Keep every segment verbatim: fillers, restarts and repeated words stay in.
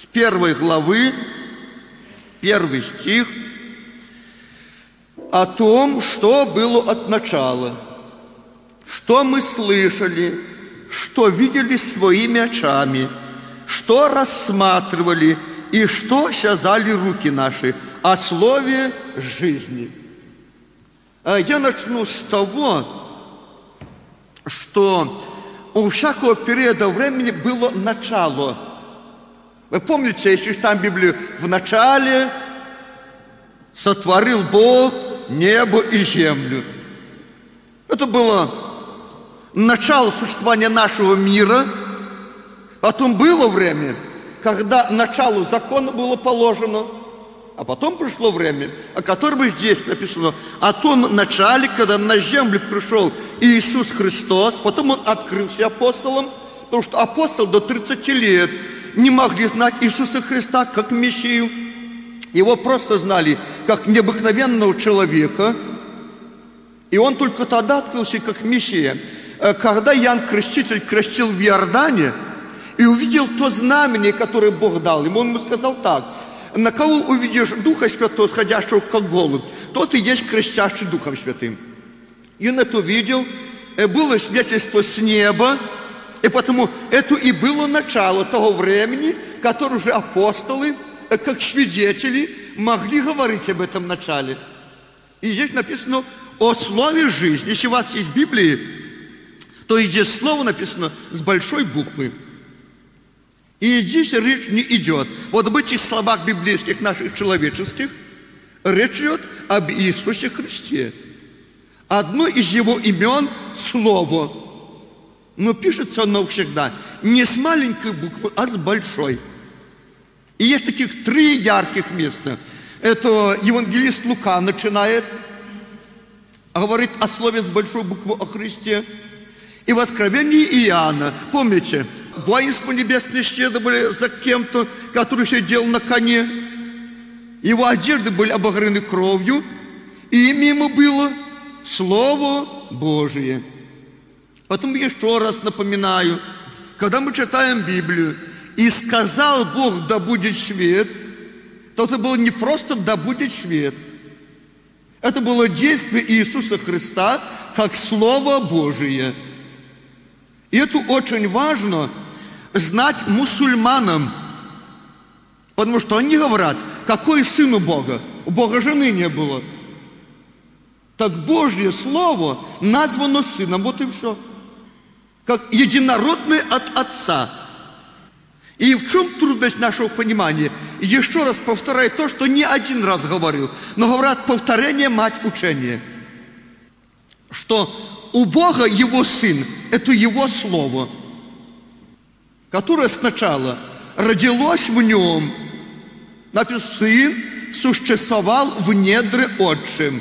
с первой главы, первый стих, о том, что было от начала, что мы слышали, что видели своими очами, что рассматривали и что сязали руки наши о слове жизни. Я начну с того, что у всякого периода времени было начало. Вы помните, если читаем Библию, в начале сотворил Бог небо и землю. Это было начало существования нашего мира. Потом было время, когда началу закона было положено, а потом пришло время, о котором здесь написано, о том начале, когда на землю пришел Иисус Христос. Потом Он открылся апостолам, потому что апостолы до тридцати лет не могли знать Иисуса Христа как Мессию. Его просто знали как необыкновенного человека. И Он только тогда открылся как Мессия, когда Иоанн Креститель крестил в Иордане и увидел то знамение, которое Бог дал ему. Он ему сказал так: на кого увидишь Духа Святого, сходящего как голубь, тот и есть крестящий Духом Святым. И он это увидел, было свидетельство с неба, и потому это и было начало того времени, которое уже апостолы, как свидетели, могли говорить об этом начале. И здесь написано о слове жизни. Если у вас есть Библия, то здесь слово написано с большой буквы. И здесь речь не идет. Вот об этих словах библейских, наших человеческих, речь идет об Иисусе Христе. Одно из Его имен – Слово. Но пишется оно всегда не с маленькой буквы, а с большой. И есть таких три ярких места. Это евангелист Лука начинает, говорит о слове с большой буквы о Христе. И в Откровении Иоанна, помните, воинство небесное следовали за кем-то, который сидел на коне. Его одежды были обогрены кровью, и имя ему было Слово Божие. Потом еще раз напоминаю, когда мы читаем Библию, «И сказал Бог, да будет свет», то это было не просто «да будет свет». Это было действие Иисуса Христа как Слово Божие. И это очень важно знать мусульманам, потому что они говорят: какой сын у Бога? У Бога жены не было. Так Божье Слово названо сыном, вот и все. Как единородный от Отца. И в чем трудность нашего понимания? Еще раз повторяю то, что не один раз говорил, но говорят: повторение мать учения. Что у Бога Его Сын, это Его Слово, которое сначала родилось в Нем. Написано: Сын существовал в недре Отчим.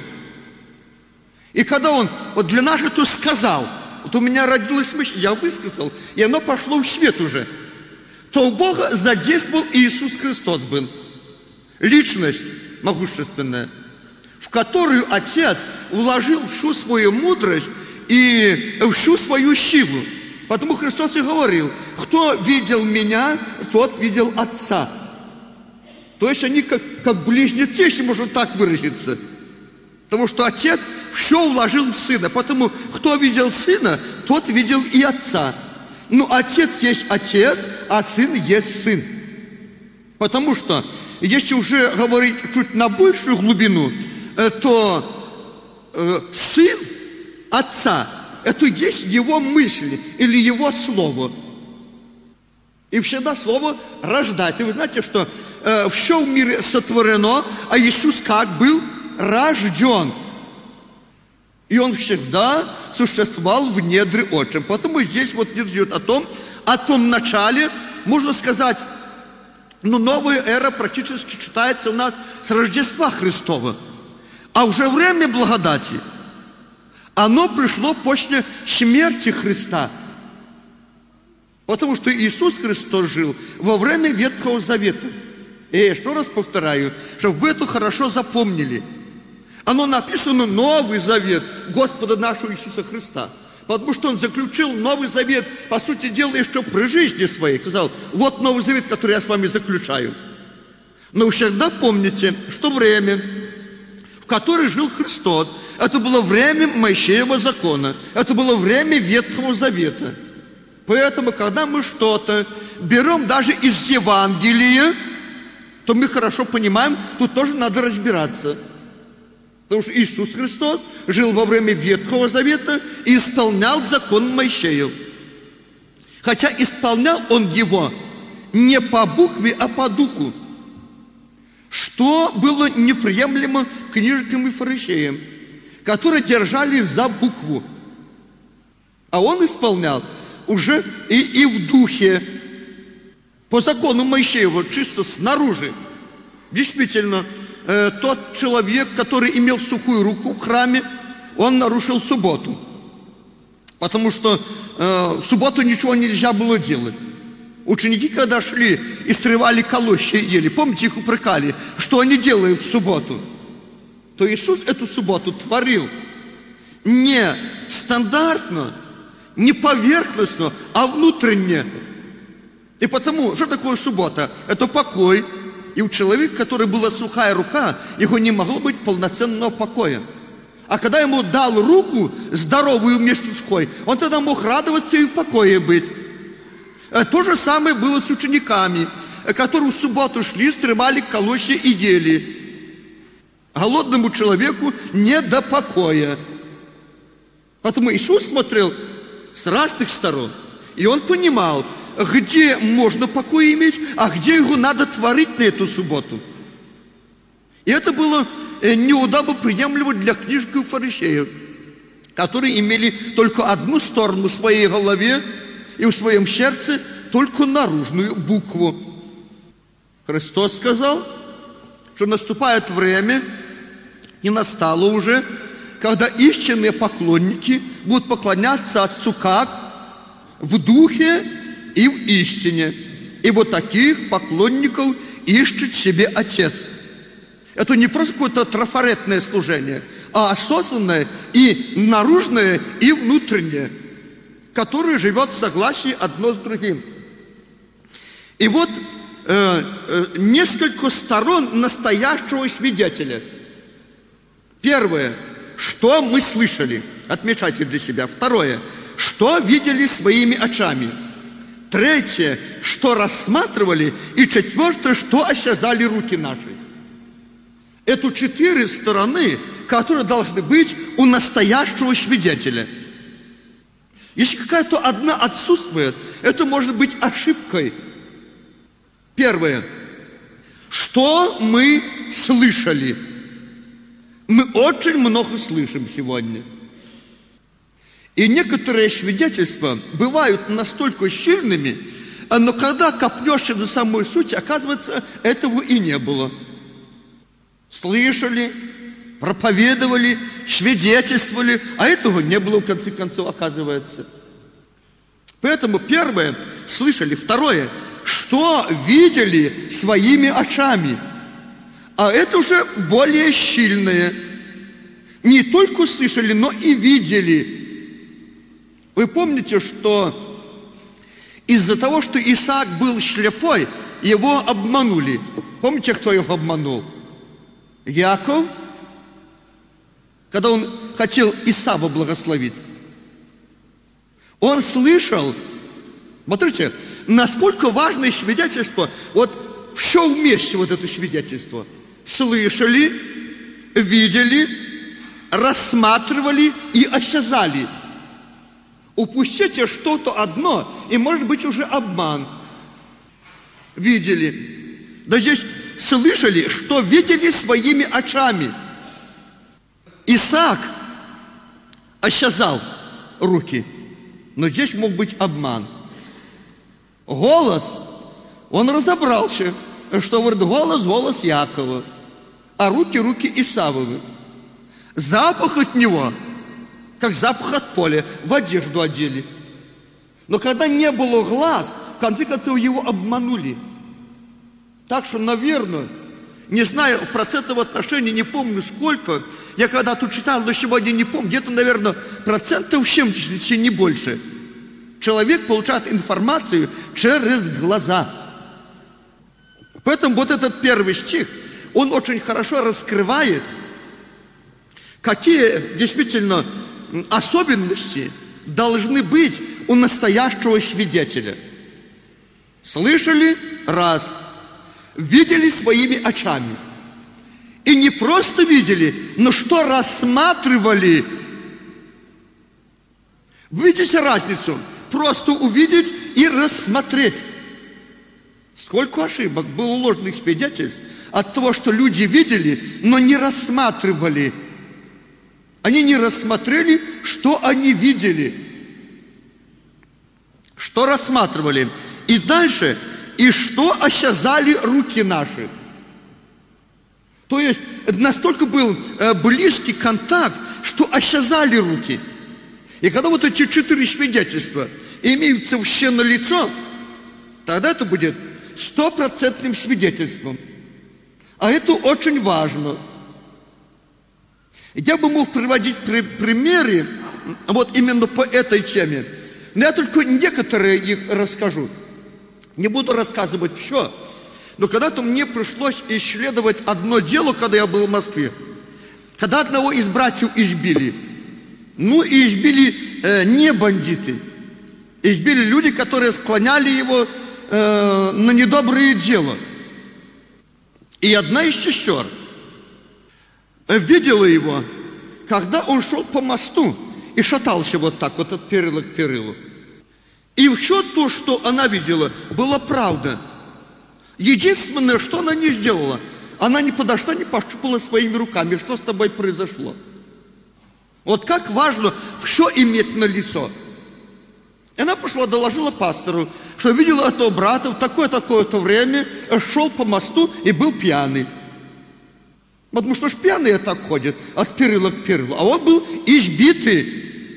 И когда Он, вот для нас это сказал, вот у меня родилась мысль, я высказал, и оно пошло в свет уже, то у Бога задействовал Иисус Христос был. Личность могущественная, в которую Отец вложил всю свою мудрость и всю свою силу. Потому Христос и говорил: кто видел меня, тот видел Отца. То есть они как, как близнецы, если можно так выразиться. Потому что Отец все вложил в Сына. Потому кто видел Сына, тот видел и Отца. Ну, Отец есть Отец, а Сын есть Сын. Потому что, если уже говорить чуть на большую глубину, то э, Сын Отца – это есть Его мысли или Его Слово. И всегда Слово рождает. И вы знаете, что э, все в мире сотворено, а Иисус как был рожден. И Он всегда существовал в недре Отчим. Поэтому здесь вот идет о том, о том начале, можно сказать, ну, новая эра практически читается у нас с Рождества Христова. А уже время благодати, оно пришло после смерти Христа. Потому что Иисус Христос жил во время Ветхого Завета. И я еще раз повторяю, чтобы вы это хорошо запомнили. Оно написано Новый Завет Господа нашего Иисуса Христа. Потому что он заключил Новый Завет, по сути дела, еще при жизни своей. Сказал, вот Новый Завет, который я с вами заключаю. Но вы всегда помните, что время, в которое жил Христос, это было время Моисеева закона, это было время Ветхого Завета. Поэтому, когда мы что-то берем даже из Евангелия, то мы хорошо понимаем, тут тоже надо разбираться. Потому что Иисус Христос жил во время Ветхого Завета и исполнял закон Моисеев. Хотя исполнял он его не по букве, а по духу. Что было неприемлемо книжникам и фарисеям, которые держали за букву. А он исполнял уже и, и в духе, по закону Моисеева, чисто снаружи. Действительно, э, тот человек, который имел сухую руку в храме, он нарушил субботу. Потому что э, в субботу ничего нельзя было делать. Ученики, когда шли и срывали колосья и ели, помните, их упрекали, что они делают в субботу? То Иисус эту субботу творил не стандартно, не поверхностно, а внутренне. И потому, что такое суббота? Это покой. И у человека, который была сухая рука, его не могло быть полноценного покоя. А когда ему дал руку, здоровую вместе с сухой, он тогда мог радоваться и в покое быть. То же самое было с учениками, которые в субботу шли, срывали колосья и ели. Голодному человеку не до покоя. Поэтому Иисус смотрел с разных сторон. И он понимал, где можно покой иметь, а где его надо творить на эту субботу. И это было неудобно приемлемо для книжников и фарисеев, которые имели только одну сторону в своей голове и в своем сердце, только наружную букву. Христос сказал, что наступает время, и настало уже, когда истинные поклонники будут поклоняться Отцу как? В духе и в истине. И вот таких поклонников ищет себе Отец. Это не просто какое-то трафаретное служение, а осознанное и наружное, и внутреннее, которое живет в согласии одно с другим. И вот э, э, несколько сторон настоящего свидетеля. Первое, что мы слышали, отмечайте для себя. Второе, что видели своими очами. Третье, что рассматривали. И четвертое, что осязали руки наши. Это четыре стороны, которые должны быть у настоящего свидетеля. Если какая-то одна отсутствует, это может быть ошибкой. Первое, что мы слышали. Мы очень много слышим сегодня. И некоторые свидетельства бывают настолько сильными, но когда копнешься до самой сути, оказывается, этого и не было. Слышали, проповедовали, свидетельствовали, а этого не было, в конце концов, оказывается. Поэтому первое, слышали. Второе, что видели своими очами. А это уже более сильное. Не только слышали, но и видели. Вы помните, что из-за того, что Исаак был слепой, его обманули. Помните, кто его обманул? Яков, когда он хотел Исава благословить. Он слышал, смотрите, насколько важное свидетельство, вот все вместе вот это свидетельство. Слышали, видели, рассматривали и осязали. Упустите что-то одно, и может быть уже обман. Видели. Да здесь слышали, что видели своими очами. Исаак осязал руки, но здесь мог быть обман. Голос, он разобрался, что говорит голос, голос Якова, а руки, руки Исавовы. Запах от него, как запах от поля, в одежду одели. Но когда не было глаз, в конце концов его обманули. Так что, наверное, не знаю процентов отношений, не помню сколько, Я когда тут читал, но сегодня не помню, где-то, наверное, процентов семьдесят, если не больше. Человек получает информацию через глаза. Поэтому вот этот первый стих, он очень хорошо раскрывает, какие действительно особенности должны быть у настоящего свидетеля. Слышали? Раз. Видели своими очами. И не просто видели, но что рассматривали. Видите разницу? Просто увидеть и рассмотреть. Сколько ошибок было ложных свидетельств от того, что люди видели, но не рассматривали. Они не рассмотрели, что они видели. Что рассматривали. И дальше, и что осязали руки наши. То есть, настолько был э, близкий контакт, что осязали руки. И когда вот эти четыре свидетельства имеются все на лицо, тогда это будет стопроцентным свидетельством. А это очень важно. Я бы мог приводить при, примеры вот именно по этой теме. Но я только некоторые их расскажу. Не буду рассказывать все. Но когда-то мне пришлось исследовать одно дело, когда я был в Москве. Когда одного из братьев избили. Ну и избили э, не бандиты. Избили люди, которые склоняли его э, на недобрые дела. И одна из сестер видела его, когда он шел по мосту и шатался вот так, вот от перила к перилу. И все то, что она видела, было правда. Единственное, что она не сделала, она не подошла, не пощупала своими руками, что с тобой произошло. Вот как важно все иметь на лицо. И она пошла, доложила пастору, что видела этого брата в такое-такое-то время, шел по мосту и был пьяный. Потому что ж пьяные так ходят от перила к перилу. А он был избитый.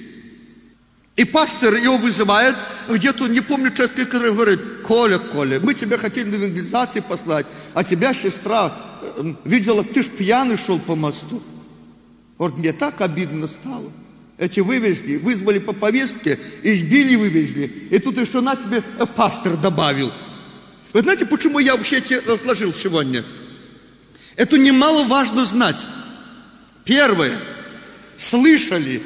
И пастор его вызывает, где-то, не помню, человек, который говорит: Коля, Коля, мы тебя хотели на евангелизации послать, а тебя сестра э, видела, ты ж пьяный шел по мосту. Вот мне так обидно стало. Эти вывезли, вызвали по повестке, избили, вывезли. И тут еще на тебе пастор добавил. Вы знаете, почему я вообще это разложил сегодня? Это немаловажно знать. Первое. Слышали.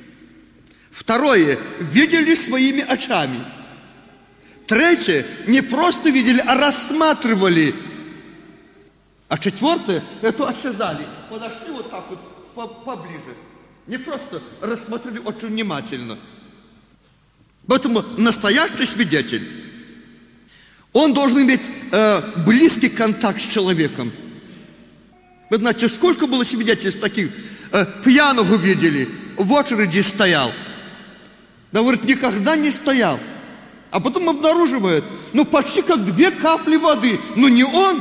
Второе. Видели своими очами. Третье. Не просто видели, а рассматривали. А четвертое. Это осязали. Подошли вот так вот поближе. Не просто рассмотрели очень внимательно. Поэтому настоящий свидетель, он должен иметь э, близкий контакт с человеком. Вы знаете, сколько было свидетельств таких? Э, пьяного видели, в очереди стоял. Да, говорит, никогда не стоял. А потом обнаруживает, ну почти как две капли воды, но не он.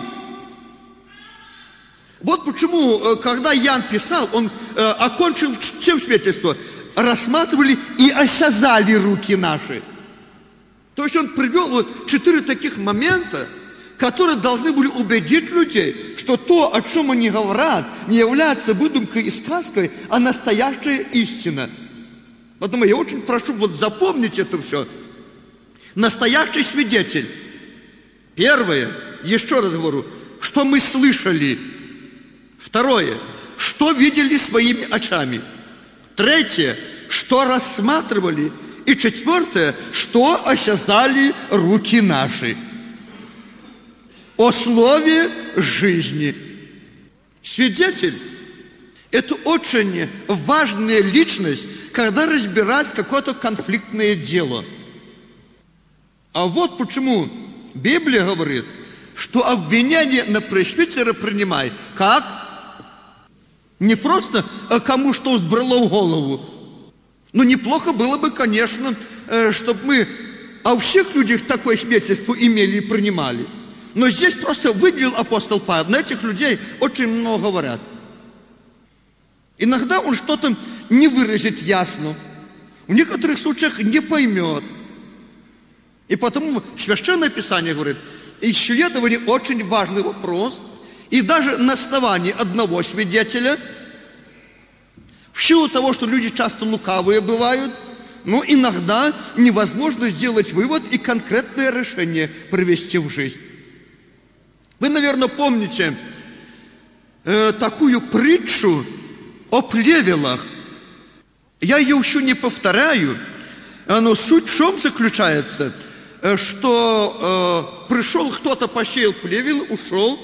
Вот почему, когда Ян писал, он э, окончил чем свидетельство? Рассматривали и осязали руки наши. То есть он привел вот четыре таких момента, которые должны были убедить людей, что то, о чем они говорят, не является выдумкой и сказкой, а настоящая истина. Поэтому я очень прошу вот запомнить это все. Настоящий свидетель. Первое, еще раз говорю, что мы слышали. Второе, что видели своими очами. Третье, что рассматривали. И четвертое, что осязали руки наши. О слове жизни. Свидетель – это очень важная личность, когда разбирать какое-то конфликтное дело. А вот почему Библия говорит, что обвинение на пресвитера принимай. Как? Не просто кому что взбрело в голову. Ну, неплохо было бы, конечно, чтобы мы о всех людях такое свидетельство имели и принимали. Но здесь просто выделил апостол Павел. На этих людей очень много говорят. Иногда он что-то не выразит ясно. В некоторых случаях не поймет. И потому Священное Писание говорит, исследование очень важный вопрос. И даже на основании одного свидетеля В силу того, что люди часто лукавые бывают, но иногда невозможно сделать вывод и конкретное решение привести в жизнь. Вы, наверное, помните э, такую притчу о плевелах. Я ее еще не повторяю, но суть в чем заключается, что э, пришел кто-то, посеял плевел, ушел.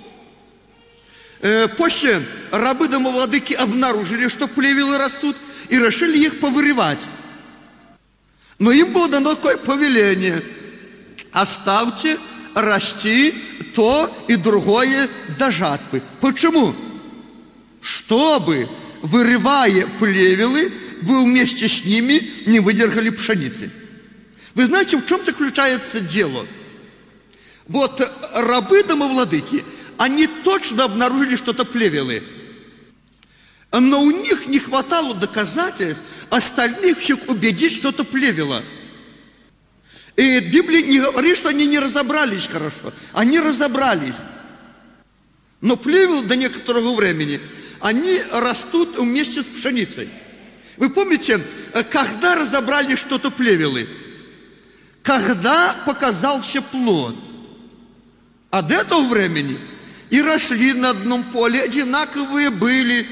Э, после рабы домовладыки обнаружили, что плевелы растут, и решили их повырывать. Но им было дано такое повеление: оставьте расти то и другое до жатвы. Почему? Чтобы, вырывая плевелы, вы вместе с ними не выдержали пшеницы. Вы знаете, в чем заключается дело? Вот рабы домовладыки, они точно обнаружили что-то плевелы, но у них не хватало доказательств остальных всех убедить, что это плевело. И Библия не говорит, что они не разобрались хорошо. Они разобрались. Но плевел до некоторого времени, они растут вместе с пшеницей. Вы помните, когда разобрали что-то плевелы? Когда показался плод. А до этого времени и росли на одном поле, одинаковые были.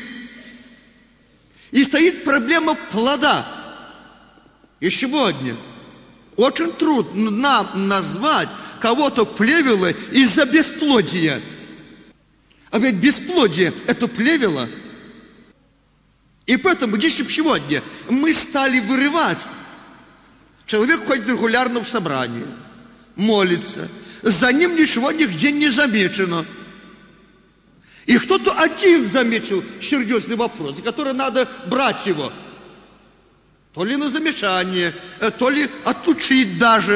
И стоит проблема плода. И сегодня очень трудно нам назвать кого-то плевело из-за бесплодия. А ведь бесплодие – это плевело. И поэтому, если бы сегодня мы стали вырывать, человек ходит регулярно в собрание, молится, за ним ничего нигде не замечено. И кто-то один заметил серьезный вопрос, за который надо брать его. То ли на замечание, то ли отлучить даже.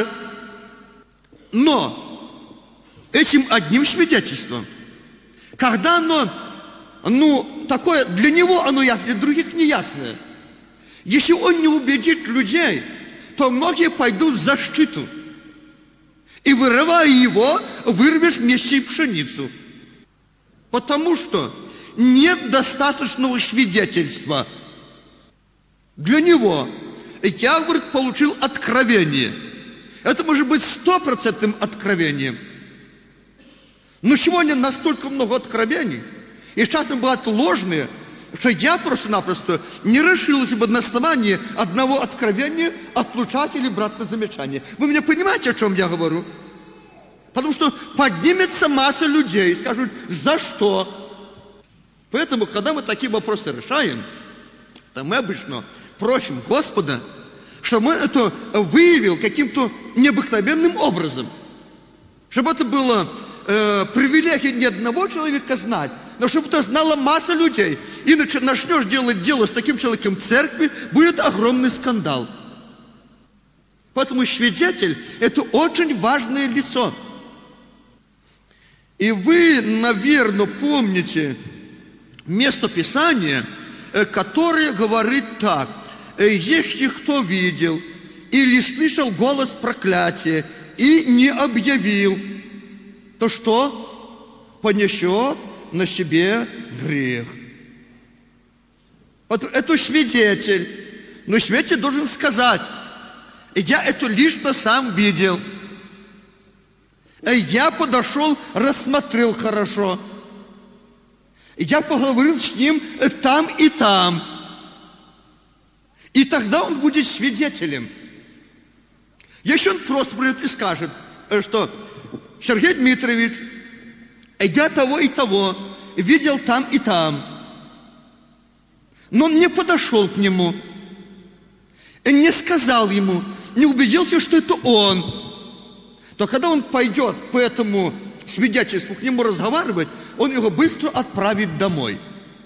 Но этим одним свидетельством, когда оно, ну, такое, для него оно ясно, для других не ясное. Если он не убедит людей, то многие пойдут в защиту. И, вырывая его, вырвешь вместе и пшеницу. Потому что нет достаточного свидетельства. Для него я, говорит, получил откровение. Это может быть стопроцентным откровением. Но сегодня настолько много откровений, и часто бывают ложные, что я просто-напросто не решился бы на основании одного откровения отлучать или брать на замечание. Вы меня понимаете, о чем я говорю? Потому что поднимется масса людей и скажут: за что? Поэтому, когда мы такие вопросы решаем, то мы обычно просим Господа, чтобы он это выявил каким-то необыкновенным образом. Чтобы это было э, привилегией не одного человека знать, но чтобы это знала масса людей. Иначе начнешь делать дело с таким человеком в церкви, будет огромный скандал. Поэтому свидетель – это очень важное лицо. И вы, наверное, помните место Писания, которое говорит так: если кто видел или слышал голос проклятия и не объявил, то что? Понесет на себе грех. Вот это свидетель. Но свидетель должен сказать: я это лично сам видел. Я подошел, рассмотрел хорошо. Я поговорил с ним там и там. И тогда он будет свидетелем. Если он просто придет и скажет, что Сергей Дмитриевич, я того и того видел там и там, но он не подошел к нему, не сказал ему, не убедился, что это он, то когда он пойдет по этому свидетельству к нему разговаривать, он его быстро отправит домой.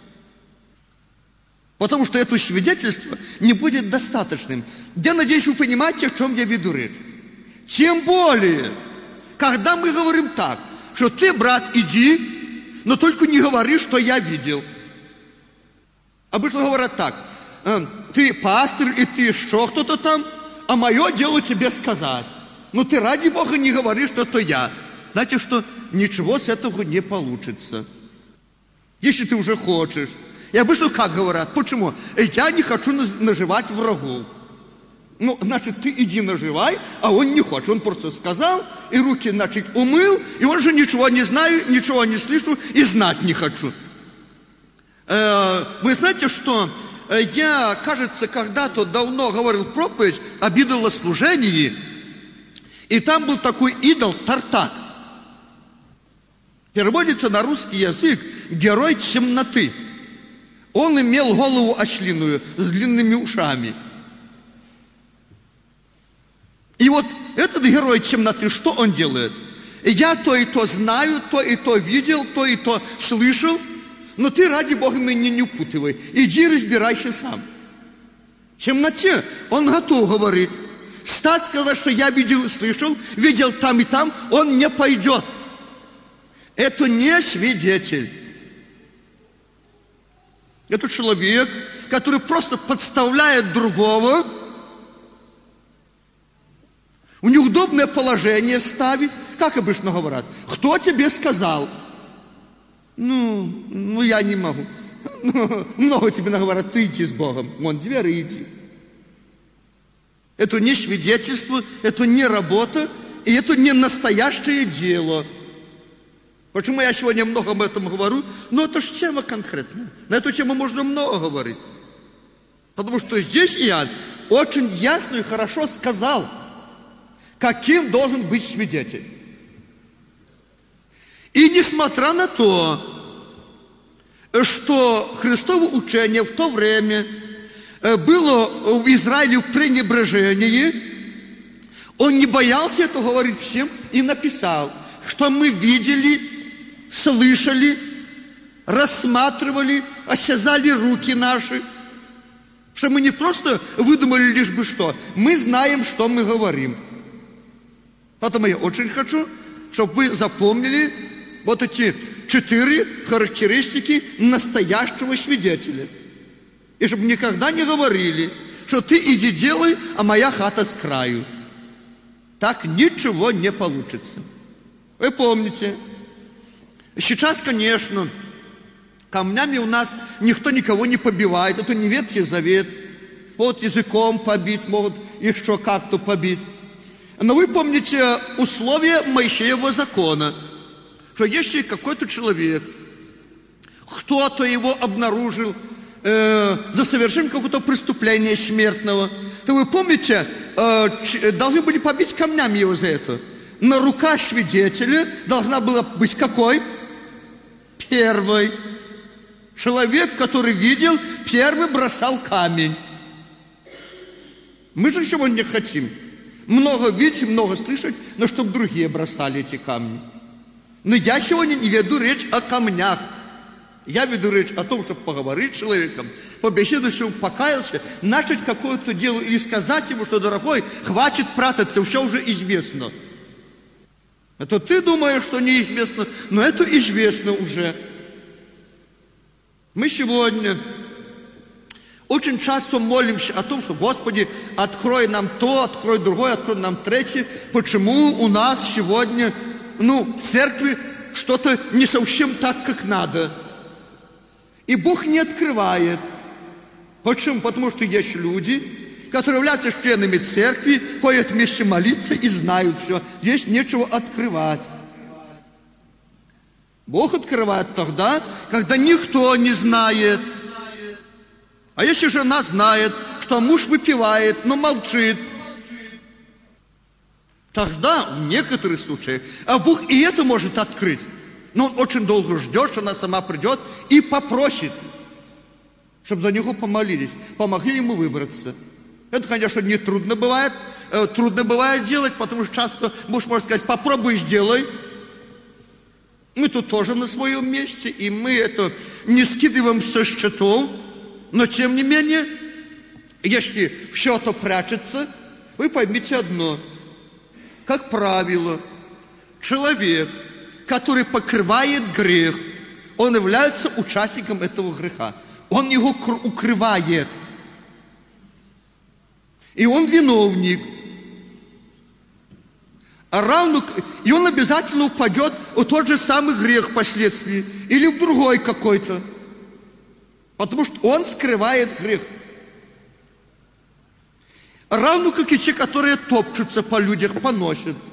Потому что это свидетельство не будет достаточным. Я надеюсь, вы понимаете, о чем я веду речь. Тем более, когда мы говорим так, что ты, брат, иди, но только не говори, что я видел. Обычно говорят так: ты пастор, и ты еще кто-то там, а мое дело тебе сказать. Но ты, ради Бога, не говори, что это я. Знаете что? Ничего с этого не получится. Если ты уже хочешь И обычно как говорят? Почему? Я не хочу наживать врагов. Ну, значит, ты иди наживай, а он не хочет. Он просто сказал, и руки, значит, умыл, и он же ничего не знаю, ничего не слышу, и знать не хочу. Вы знаете, что я, кажется, когда-то давно говорил проповедь об идолослужении, и там был такой идол Тартак. Переводится на русский язык «герой темноты». Он имел голову ослиную с длинными ушами. И вот этот герой темноты, что он делает? Я то и то знаю, то и то видел, то и то слышал, но ты, ради Бога, меня не упутывай. Иди разбирайся сам. В темноте он готов говорить. Стать, сказать, что я видел и слышал, видел там и там, он не пойдет. Это не свидетель. Это человек, который просто подставляет другого, в неудобное положение ставит. Как обычно говорят? Кто тебе сказал? Ну, ну я не могу. Ну, много тебе наговорят, ты иди с Богом. Вон, двери иди. Это не свидетельство, это не работа, и это не настоящее дело. Почему я сегодня много об этом говорю? Ну, это же тема конкретная. На эту тему можно много говорить. Потому что здесь Иоанн очень ясно и хорошо сказал, каким должен быть свидетель. И несмотря на то, что Христово учение в то время было в Израиле в пренебрежении, он не боялся это говорить всем и написал, что мы видели, слышали, рассматривали, осязали руки наши, что мы не просто выдумали лишь бы что, мы знаем, что мы говорим. Поэтому я очень хочу, чтобы вы запомнили вот эти четыре характеристики настоящего свидетеля. И чтобы никогда не говорили, что ты иди делай, а моя хата с краю. Так ничего не получится. Вы помните, сейчас, конечно, камнями у нас никто никого не побивает. Это не Ветхий Завет. Вот языком побить, могут еще как-то побить. Но вы помните условия Моисеева закона, что если какой-то человек, кто-то его обнаружил э, за совершением какого-то преступления смертного, то вы помните, э, должны были побить камнями его за это. На рука свидетеля должна была быть какой? Первый. Человек, который видел, первый бросал камень. Мы же сегодня хотим много видеть, много слышать, но чтобы другие бросали эти камни. Но я сегодня не веду речь о камнях. Я веду речь о том, чтобы поговорить с человеком, побеседовать, чтобы он покаялся, начать какое-то дело или сказать ему, что, дорогой, хватит прятаться, все уже известно. Это ты думаешь, что неизвестно, но это известно уже. Мы сегодня очень часто молимся о том, что, Господи, открой нам то, открой другое, открой нам третье. Почему у нас сегодня, ну, в церкви что-то не совсем так, как надо? И Бог не открывает. Почему? Потому что есть люди, которые являются членами церкви, ходят вместе молиться и знают все. Здесь нечего открывать. Бог открывает тогда, когда никто не знает. А если жена знает, что муж выпивает, но молчит, тогда в некоторых случаях, а Бог и это может открыть. Но он очень долго ждет, что она сама придет и попросит, чтобы за него помолились, помогли ему выбраться. Это, конечно, не трудно бывает, э, трудно бывает делать, потому что часто муж может сказать, попробуй, сделай. Мы тут тоже на своем месте, и мы это не скидываем со счетов, но тем не менее, если все это прячется, вы поймите одно. Как правило, человек, который покрывает грех, он является участником этого греха. Он его укрывает. И он виновник. А равно, и он обязательно упадет в тот же самый грех впоследствии. Или в другой какой-то. Потому что он скрывает грех. Равно как и те, которые топчутся по людях, поносят.